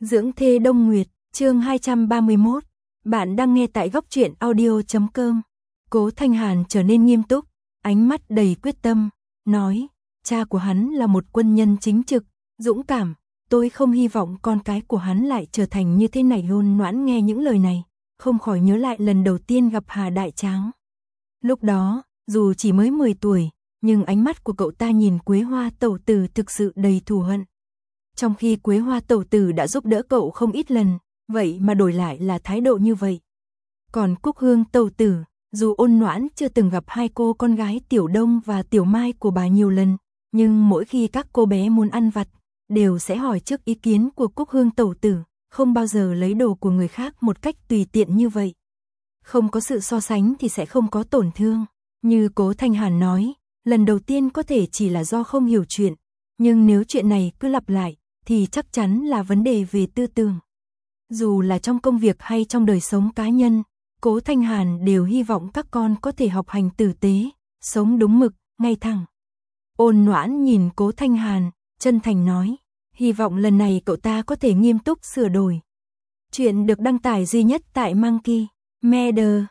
Dưỡng thê Đông Nguyệt, chương 231. Bạn đang nghe tại góc truyện audio.com. Cố Thanh Hàn trở nên nghiêm túc, ánh mắt đầy quyết tâm, nói, cha của hắn là một quân nhân chính trực, dũng cảm, tôi không hy vọng con cái của hắn lại trở thành như thế này. Ôn Noãn nghe những lời này, không khỏi nhớ lại lần đầu tiên gặp Hà Đại Tráng. Lúc đó, dù chỉ mới 10 tuổi, nhưng ánh mắt của cậu ta nhìn Quế Hoa tẩu tử thực sự đầy thù hận. Trong khi Quế Hoa tẩu tử đã giúp đỡ cậu không ít lần, vậy mà đổi lại là thái độ như vậy. Còn Cúc Hương tẩu tử, dù Ôn Noãn chưa từng gặp hai cô con gái Tiểu Đông và Tiểu Mai của bà nhiều lần, nhưng mỗi khi các cô bé muốn ăn vặt, đều sẽ hỏi trước ý kiến của Cúc Hương tẩu tử, không bao giờ lấy đồ của người khác một cách tùy tiện như vậy. Không có sự so sánh thì sẽ không có tổn thương. Như Cố Thanh Hàn nói, lần đầu tiên có thể chỉ là do không hiểu chuyện, nhưng nếu chuyện này cứ lặp lại, thì chắc chắn là vấn đề về tư tưởng. Dù là trong công việc hay trong đời sống cá nhân, Cố Thanh Hàn đều hy vọng các con có thể học hành tử tế, sống đúng mực, ngay thẳng. Ôn Noãn nhìn Cố Thanh Hàn, chân thành nói, hy vọng lần này cậu ta có thể nghiêm túc sửa đổi. Chuyện được đăng tải duy nhất tại Monkey Media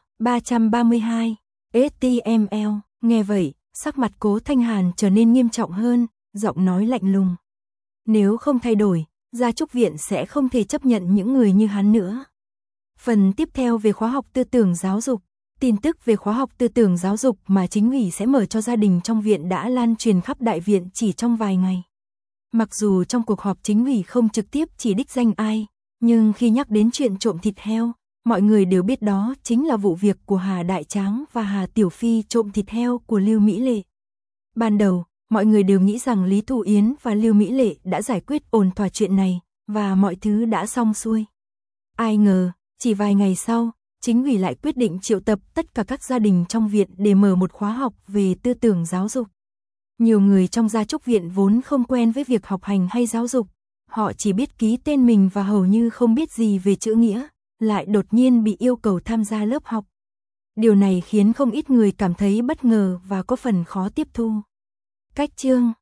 332 HTML. Nghe vậy, sắc mặt Cố Thanh Hàn trở nên nghiêm trọng hơn, giọng nói lạnh lùng. Nếu không thay đổi, Gia Trúc Viện sẽ không thể chấp nhận những người như hắn nữa. Phần tiếp theo về khóa học tư tưởng giáo dục. Tin tức về khóa học tư tưởng giáo dục mà chính ủy sẽ mở cho gia đình trong viện đã lan truyền khắp đại viện chỉ trong vài ngày. Mặc dù trong cuộc họp chính ủy không trực tiếp chỉ đích danh ai, nhưng khi nhắc đến chuyện trộm thịt heo, mọi người đều biết đó chính là vụ việc của Hà Đại Tráng và Hà Tiểu Phi trộm thịt heo của Lưu Mỹ Lệ. Ban đầu, mọi người đều nghĩ rằng Lý Thụ Yến và Lưu Mỹ Lệ đã giải quyết ổn thỏa chuyện này, và mọi thứ đã xong xuôi. Ai ngờ, chỉ vài ngày sau, chính ủy lại quyết định triệu tập tất cả các gia đình trong viện để mở một khóa học về tư tưởng giáo dục. Nhiều người trong Gia Trúc Viện vốn không quen với việc học hành hay giáo dục, họ chỉ biết ký tên mình và hầu như không biết gì về chữ nghĩa, lại đột nhiên bị yêu cầu tham gia lớp học. Điều này khiến không ít người cảm thấy bất ngờ và có phần khó tiếp thu. Cách chương